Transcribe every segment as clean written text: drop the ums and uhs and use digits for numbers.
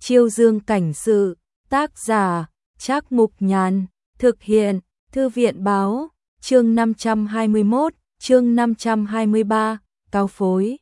Chiêu Dương cảnh sự, tác giả, Trác Mục Nhàn, thực hiện, Thư viện báo, chương 521, chương 523, cao phối.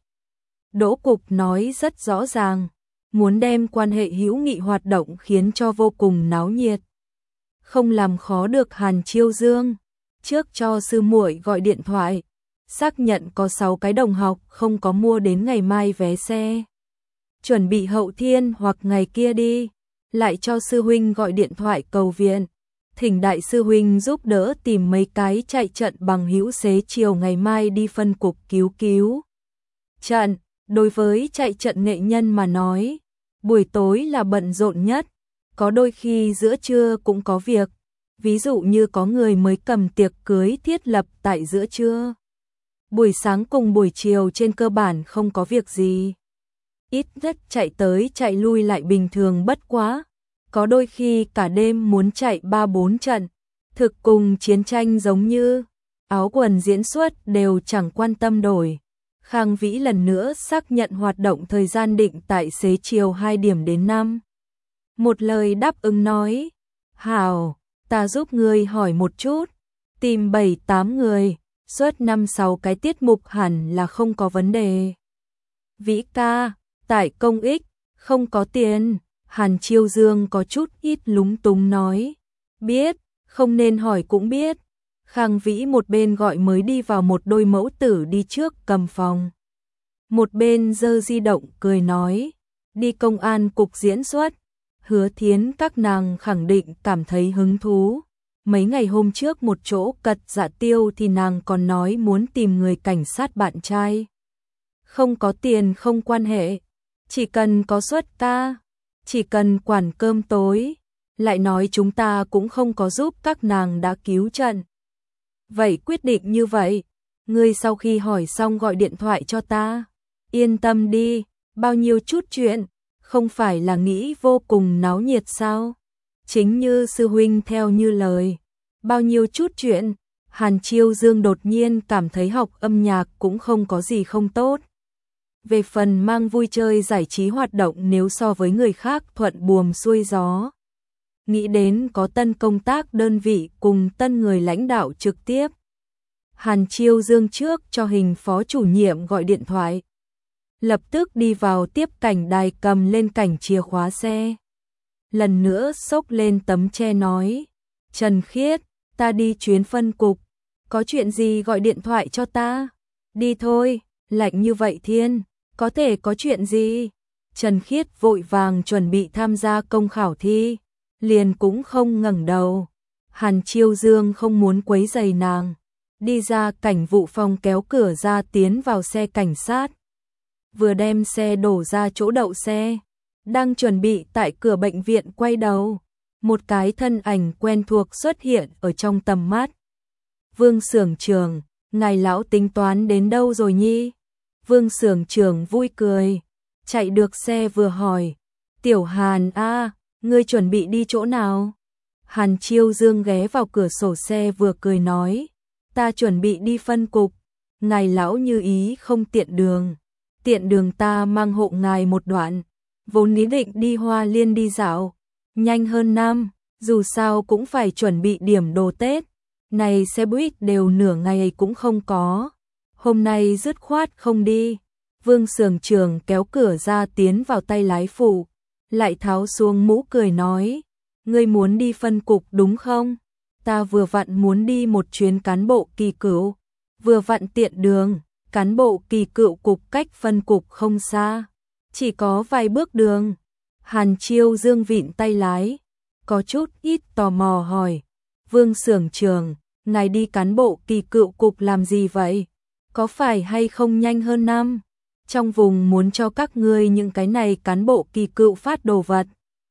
Đỗ Cục nói rất rõ ràng, muốn đem quan hệ hữu nghị hoạt động khiến cho vô cùng náo nhiệt. Không làm khó được Hàn Chiêu Dương, trước cho sư muội gọi điện thoại, xác nhận có 6 cái đồng học không có mua đến ngày mai vé xe. Chuẩn bị hậu thiên hoặc ngày kia đi, lại cho sư huynh gọi điện thoại cầu viện, thỉnh đại sư huynh giúp đỡ tìm mấy cái chạy trận bằng hữu xế chiều ngày mai đi phân cục cứu trận. Đối với chạy trận nghệ nhân mà nói, buổi tối là bận rộn nhất, có đôi khi giữa trưa cũng có việc, ví dụ như có người mới cầm tiệc cưới thiết lập tại giữa trưa. Buổi sáng cùng buổi chiều trên cơ bản không có việc gì. Ít nhất chạy tới chạy lui lại bình thường bất quá, có đôi khi cả đêm muốn chạy 3-4 trận, thực cùng chiến tranh giống như, áo quần diễn xuất đều chẳng quan tâm đổi. Khang Vĩ lần nữa xác nhận hoạt động thời gian định tại xế chiều 2 điểm đến 5. Một lời đáp ứng nói, hảo, ta giúp ngươi hỏi một chút, tìm 7-8 người, suốt 5-6 cái tiết mục hẳn là không có vấn đề. Vĩ ca, tại công ích, không có tiền, Hàn Chiêu Dương có chút ít lúng túng nói, biết, không nên hỏi cũng biết. Khang Vĩ một bên gọi mới đi vào một đôi mẫu tử đi trước cầm phòng. Một bên giơ di động cười nói, đi công an cục diễn xuất, Hứa Thiến các nàng khẳng định cảm thấy hứng thú. Mấy ngày hôm trước một chỗ cật dạ tiêu thì nàng còn nói muốn tìm người cảnh sát bạn trai. Không có tiền không quan hệ, chỉ cần có suất ca, chỉ cần quản cơm tối, lại nói chúng ta cũng không có giúp các nàng đã cứu trận. Vậy quyết định như vậy, ngươi sau khi hỏi xong gọi điện thoại cho ta. Yên tâm đi, bao nhiêu chút chuyện, không phải là nghĩ vô cùng náo nhiệt sao? Chính như sư huynh theo như lời, bao nhiêu chút chuyện, Hàn Chiêu Dương đột nhiên cảm thấy học âm nhạc cũng không có gì không tốt. Về phần mang vui chơi giải trí hoạt động nếu so với người khác thuận buồm xuôi gió. Nghĩ đến có tân công tác đơn vị cùng tân người lãnh đạo trực tiếp. Hàn Chiêu Dương trước cho Hình phó chủ nhiệm gọi điện thoại. Lập tức đi vào tiếp cảnh đài cầm lên cảnh chìa khóa xe. Lần nữa xốc lên tấm che nói, Trần Khiết, ta đi chuyến phân cục, có chuyện gì gọi điện thoại cho ta. Đi thôi, lạnh như vậy thiên, có thể có chuyện gì. Trần Khiết vội vàng chuẩn bị tham gia công khảo thi, liền cũng không ngẩng đầu. Hàn Chiêu Dương không muốn quấy rầy nàng, đi ra cảnh vụ phòng kéo cửa ra tiến vào xe cảnh sát. Vừa đem xe đổ ra chỗ đậu xe, đang chuẩn bị tại cửa bệnh viện quay đầu, một cái thân ảnh quen thuộc xuất hiện ở trong tầm mắt. Vương xưởng trưởng, ngài lão tính toán đến đâu rồi nhi? Vương xưởng trưởng vui cười, chạy được xe vừa hỏi, Tiểu Hàn a, ngươi chuẩn bị đi chỗ nào? Hàn Chiêu Dương ghé vào cửa sổ xe vừa cười nói, ta chuẩn bị đi phân cục, ngài lão như ý không tiện đường ta mang hộ ngài một đoạn, vốn ý định đi Hoa Liên đi dạo, nhanh hơn năm, dù sao cũng phải chuẩn bị điểm đồ Tết, này xe buýt đều nửa ngày cũng không có, hôm nay dứt khoát không đi. Vương xưởng trưởng kéo cửa ra tiến vào tay lái phụ, lại tháo xuống mũ cười nói, ngươi muốn đi phân cục đúng không? Ta vừa vặn muốn đi một chuyến cán bộ kỳ cựu, vừa vặn tiện đường, cán bộ kỳ cựu cục cách phân cục không xa, chỉ có vài bước đường. Hàn Chiêu Dương vịn tay lái, có chút ít tò mò hỏi, Vương xưởng trưởng, ngài đi cán bộ kỳ cựu cục làm gì vậy? Có phải hay không nhanh hơn năm? Trong vùng muốn cho các ngươi những cái này cán bộ kỳ cựu phát đồ vật.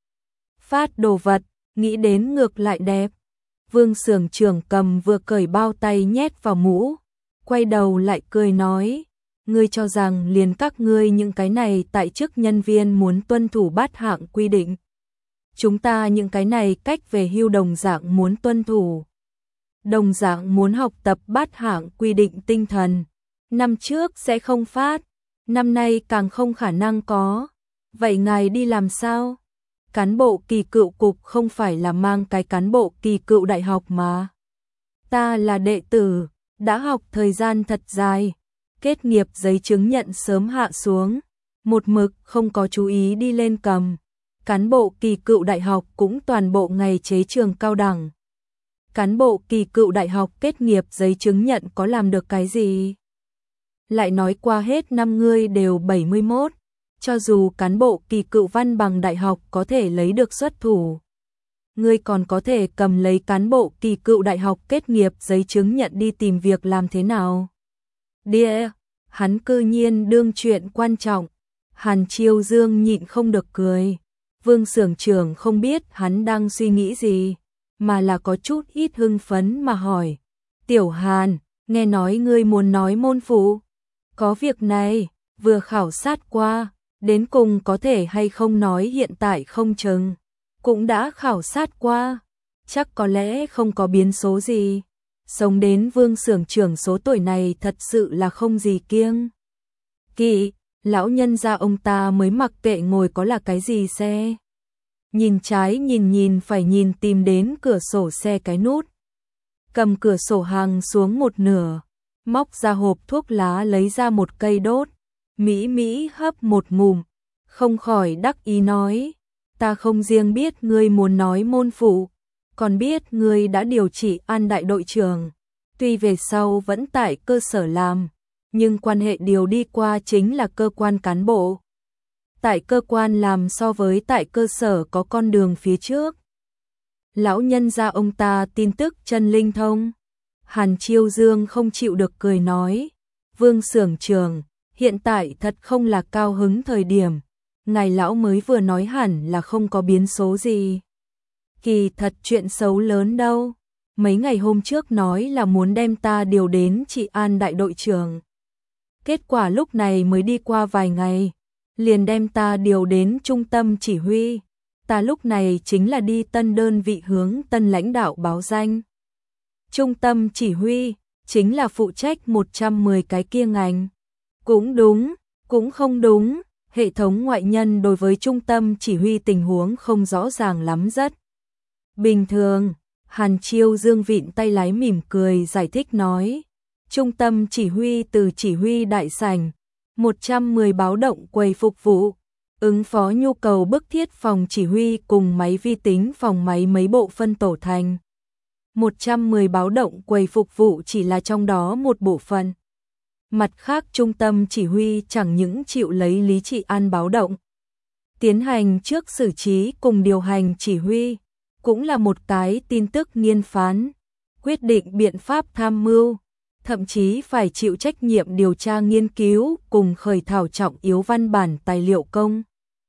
Phát đồ vật, nghĩ đến ngược lại đẹp. Vương xưởng trưởng cầm vừa cởi bao tay nhét vào mũ, quay đầu lại cười nói, ngươi cho rằng liền các ngươi những cái này tại chức nhân viên muốn tuân thủ bát hạng quy định. Chúng ta những cái này cách về hưu đồng dạng muốn tuân thủ. Đồng dạng muốn học tập bát hạng quy định tinh thần. Năm trước sẽ không phát, năm nay càng không khả năng có. Vậy ngài đi làm sao? cán bộ kỳ cựu cục không phải là mang cái cán bộ kỳ cựu đại học mà. Ta là đệ tử, đã học thời gian thật dài, kết nghiệp giấy chứng nhận sớm hạ xuống, một mực không có chú ý đi lên cầm. Cán bộ kỳ cựu đại học cũng toàn bộ ngày chế trường cao đẳng. Cán bộ kỳ cựu đại học kết nghiệp giấy chứng nhận có làm được cái gì? Lại nói qua hết năm ngươi đều 71, cho dù cán bộ kỳ cựu văn bằng đại học có thể lấy được xuất thủ. Ngươi còn có thể cầm lấy cán bộ kỳ cựu đại học kết nghiệp giấy chứng nhận đi tìm việc làm thế nào? Đĩa, hắn cư nhiên đương chuyện quan trọng. Hàn Chiêu Dương nhịn không được cười. Vương xưởng trưởng không biết hắn đang suy nghĩ gì, mà là có chút ít hưng phấn mà hỏi. Tiểu Hàn, nghe nói ngươi muốn nói môn phụ. Có việc này, vừa khảo sát qua, đến cùng có thể hay không nói hiện tại không chừng. Cũng đã khảo sát qua, chắc có lẽ không có biến số gì. Sống đến Vương xưởng trưởng số tuổi này thật sự là không gì kiêng kỵ. Lão nhân gia ông ta mới mặc kệ ngồi có là cái gì xe. Nhìn trái nhìn phải nhìn tìm đến cửa sổ xe cái nút. Cầm cửa sổ hàng xuống một nửa, móc ra hộp thuốc lá lấy ra một cây đốt. Mỹ hấp một ngụm, không khỏi đắc ý nói. Ta không riêng biết ngươi muốn nói môn phụ, còn biết ngươi đã điều trị An đại đội trưởng. Tuy về sau vẫn tại cơ sở làm, nhưng quan hệ điều đi qua chính là cơ quan cán bộ. Tại cơ quan làm so với tại cơ sở có con đường phía trước. Lão nhân gia ông ta tin tức chân linh thông. Hàn Chiêu Dương không chịu được cười nói. Vương xưởng trưởng, hiện tại thật không là cao hứng thời điểm. Ngài lão mới vừa nói hẳn là không có biến số gì. Kỳ thật chuyện xấu lớn đâu. Mấy ngày hôm trước nói là muốn đem ta điều đến trị An đại đội trưởng. Kết quả lúc này mới đi qua vài ngày, liền đem ta điều đến trung tâm chỉ huy. Ta lúc này chính là đi tân đơn vị hướng tân lãnh đạo báo danh. Trung tâm chỉ huy, chính là phụ trách 110 cái kia ngành. Cũng đúng, cũng không đúng, hệ thống ngoại nhân đối với trung tâm chỉ huy tình huống không rõ ràng lắm rất. Bình thường, Hàn Chiêu Dương vịn tay lái mỉm cười giải thích nói. Trung tâm chỉ huy từ chỉ huy đại sảnh, 110 báo động quầy phục vụ, ứng phó nhu cầu bức thiết phòng chỉ huy cùng máy vi tính phòng máy mấy bộ phân tổ thành. 110 báo động quầy phục vụ chỉ là trong đó một bộ phận. Mặt khác trung tâm chỉ huy chẳng những chịu lấy lý trị an báo động, tiến hành trước xử trí cùng điều hành chỉ huy, cũng là một cái tin tức nghiên phán, quyết định biện pháp tham mưu, thậm chí phải chịu trách nhiệm điều tra nghiên cứu cùng khởi thảo trọng yếu văn bản tài liệu công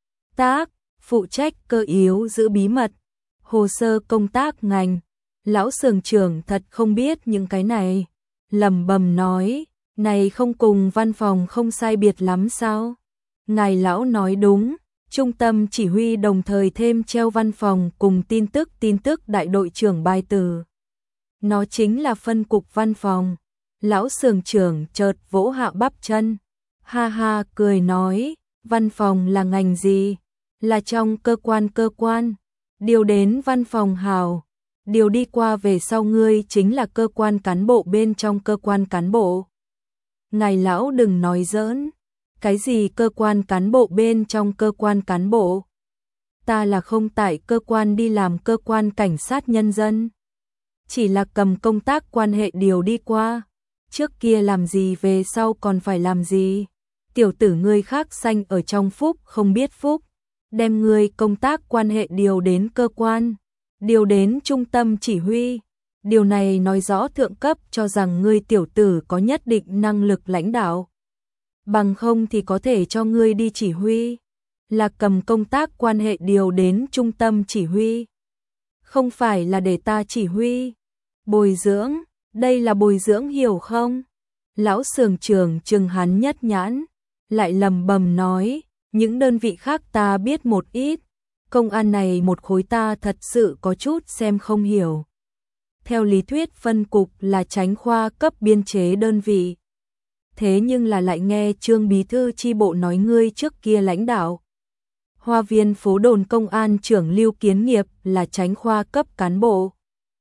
tác, phụ trách cơ yếu giữ bí mật, hồ sơ công tác ngành. Lão xưởng trưởng thật không biết những cái này, lẩm bẩm nói, này không cùng văn phòng không sai biệt lắm sao? Ngài lão nói đúng, trung tâm chỉ huy đồng thời thêm treo văn phòng cùng tin tức đại đội trưởng bài từ. Nó chính là phân cục văn phòng. Lão xưởng trưởng chợt vỗ hạ bắp chân, ha ha cười nói, văn phòng là ngành gì? Là trong cơ quan, điều đến văn phòng hào, điều đi qua về sau ngươi chính là cơ quan cán bộ bên trong cơ quan cán bộ. Ngài lão đừng nói giỡn, cái gì cơ quan cán bộ bên trong cơ quan cán bộ? Ta là không tại cơ quan đi làm cơ quan cảnh sát nhân dân, chỉ là cầm công tác quan hệ điều đi qua. Trước kia làm gì về sau còn phải làm gì? Tiểu tử ngươi khác sanh ở trong phúc không biết phúc, đem ngươi công tác quan hệ điều đến cơ quan, điều đến trung tâm chỉ huy. Điều này nói rõ thượng cấp cho rằng ngươi tiểu tử có nhất định năng lực lãnh đạo. Bằng không thì có thể cho ngươi đi chỉ huy, là cầm công tác quan hệ điều đến trung tâm chỉ huy. Không phải là để ta chỉ huy, bồi dưỡng. Đây là bồi dưỡng hiểu không? Lão xưởng trưởng trừng hắn nhất nhãn, lại lầm bầm nói, những đơn vị khác ta biết một ít, công an này một khối ta thật sự có chút xem không hiểu. Theo lý thuyết phân cục là tránh khoa cấp biên chế đơn vị. Thế nhưng là lại nghe Trương bí thư chi bộ nói ngươi trước kia lãnh đạo Hoa viên phố đồn công an trưởng Lưu Kiến Nghiệp là chánh khoa cấp cán bộ.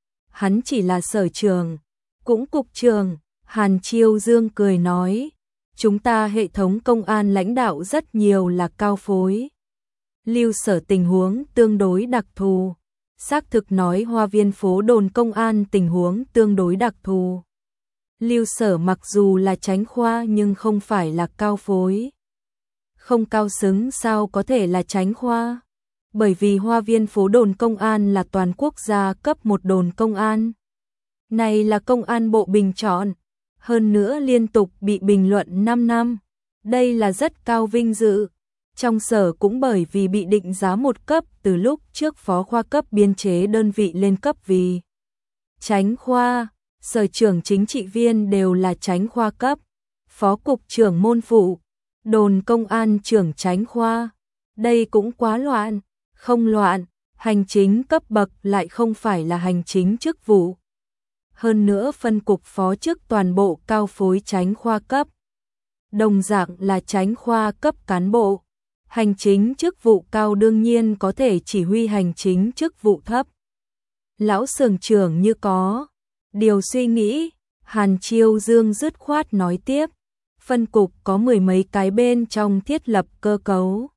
Hắn chỉ là sở trưởng, cũng cục trưởng. Hàn Chiêu Dương cười nói, chúng ta hệ thống công an lãnh đạo rất nhiều là cao phối. Lưu Sở tình huống tương đối đặc thù. Xác thực nói Hoa viên phố đồn công an tình huống tương đối đặc thù. Lưu Sở mặc dù là chánh khoa nhưng không phải là cao phối. Không cao xứng sao có thể là chánh khoa? Bởi vì Hoa viên phố đồn công an là toàn quốc gia cấp một đồn công an. Này là công an bộ bình chọn, hơn nữa liên tục bị bình luận 5 năm. Đây là rất cao vinh dự. Trong sở cũng bởi vì bị định giá một cấp từ lúc trước phó khoa cấp biên chế đơn vị lên cấp vì chánh khoa, sở trưởng chính trị viên đều là chánh khoa cấp, phó cục trưởng môn phụ, đồn công an trưởng chánh khoa. Đây cũng quá loạn, không loạn, hành chính cấp bậc lại không phải là hành chính chức vụ. Hơn nữa phân cục phó chức toàn bộ cao phối chánh khoa cấp. Đồng dạng là chánh khoa cấp cán bộ. Hành chính chức vụ cao đương nhiên có thể chỉ huy hành chính chức vụ thấp. Lão xưởng trưởng như có điều suy nghĩ, Hàn Chiêu Dương dứt khoát nói tiếp. Phân cục có 10 mấy cái bên trong thiết lập cơ cấu.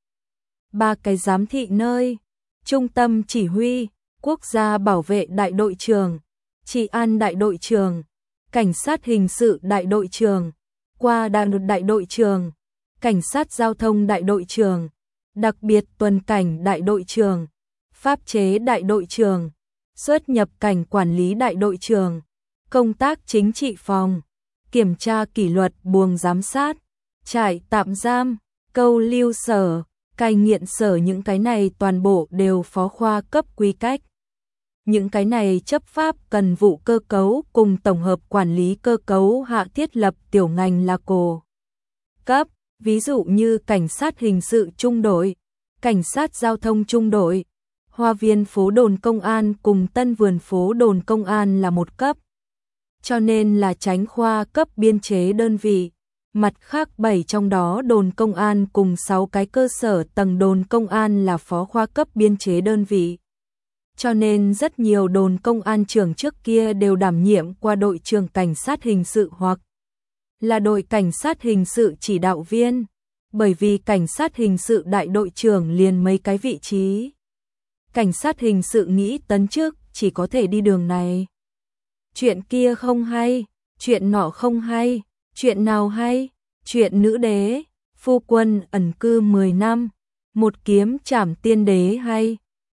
3 cái giám thị nơi, trung tâm chỉ huy, quốc gia bảo vệ đại đội trưởng, trị an đại đội trưởng, cảnh sát hình sự đại đội trưởng, qua đại đội trưởng, cảnh sát giao thông đại đội trưởng, đặc biệt tuần cảnh đại đội trưởng, pháp chế đại đội trưởng, xuất nhập cảnh quản lý đại đội trưởng, công tác chính trị phòng, kiểm tra kỷ luật buồng giám sát, trại tạm giam, câu lưu sở, cai nghiện sở, những cái này toàn bộ đều phó khoa cấp quy cách. Những cái này chấp pháp cần vụ cơ cấu cùng tổng hợp quản lý cơ cấu hạ thiết lập tiểu ngành là cổ cấp, ví dụ như cảnh sát hình sự trung đội, cảnh sát giao thông trung đội, Hoa viên phố đồn công an cùng Tân Vườn phố đồn công an là một cấp. Cho nên là chánh khoa cấp biên chế đơn vị. Mặt khác 7 trong đó đồn công an cùng 6 cái cơ sở tầng đồn công an là phó khoa cấp biên chế đơn vị. Cho nên rất nhiều đồn công an trưởng trước kia đều đảm nhiệm qua đội trưởng cảnh sát hình sự hoặc là đội cảnh sát hình sự chỉ đạo viên, bởi vì cảnh sát hình sự đại đội trưởng liền mấy cái vị trí. Cảnh sát hình sự nghĩ tấn chức chỉ có thể đi đường này. Chuyện kia không hay, chuyện nọ không hay, chuyện nào hay, chuyện nữ đế, phu quân ẩn cư 10 năm, một kiếm trảm tiên đế hay.